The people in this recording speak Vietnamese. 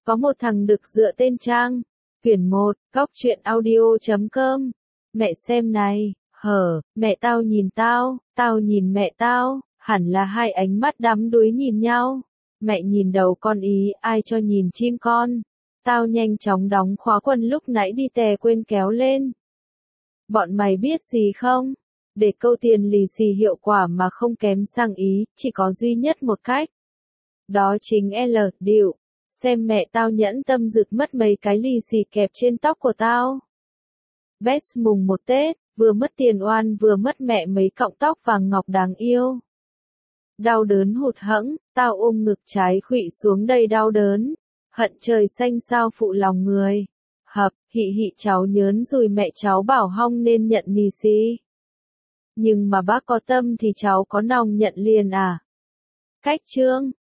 Có một thằng đực dựa tên Trang. Quyển 1, góc truyện audio.com. Mẹ xem này, mẹ tao nhìn tao nhìn mẹ tao, hẳn là hai ánh mắt đắm đuối nhìn nhau. Mẹ nhìn đầu con ý, ai cho nhìn chim con. Tao nhanh chóng đóng khóa quần lúc nãy đi tè quên kéo lên. Bọn mày biết gì không? Để câu tiền lì xì hiệu quả mà không kém sang Ý, chỉ có duy nhất một cách. Đó chính điệu. Xem mẹ tao nhẫn tâm rực mất mấy cái lì xì kẹp trên tóc của tao. Best mùng 1 Tết, vừa mất tiền oan vừa mất mẹ mấy cọng tóc vàng ngọc đáng yêu. Đau đớn hụt hẫng, tao ôm ngực trái khuỵu xuống đầy đau đớn. Hận trời xanh sao phụ lòng người. Hị cháu nhớn rồi mẹ cháu bảo hong nên nhận lì xì. Nhưng mà bác có tâm thì cháu có nòng nhận liền à? Cách chương.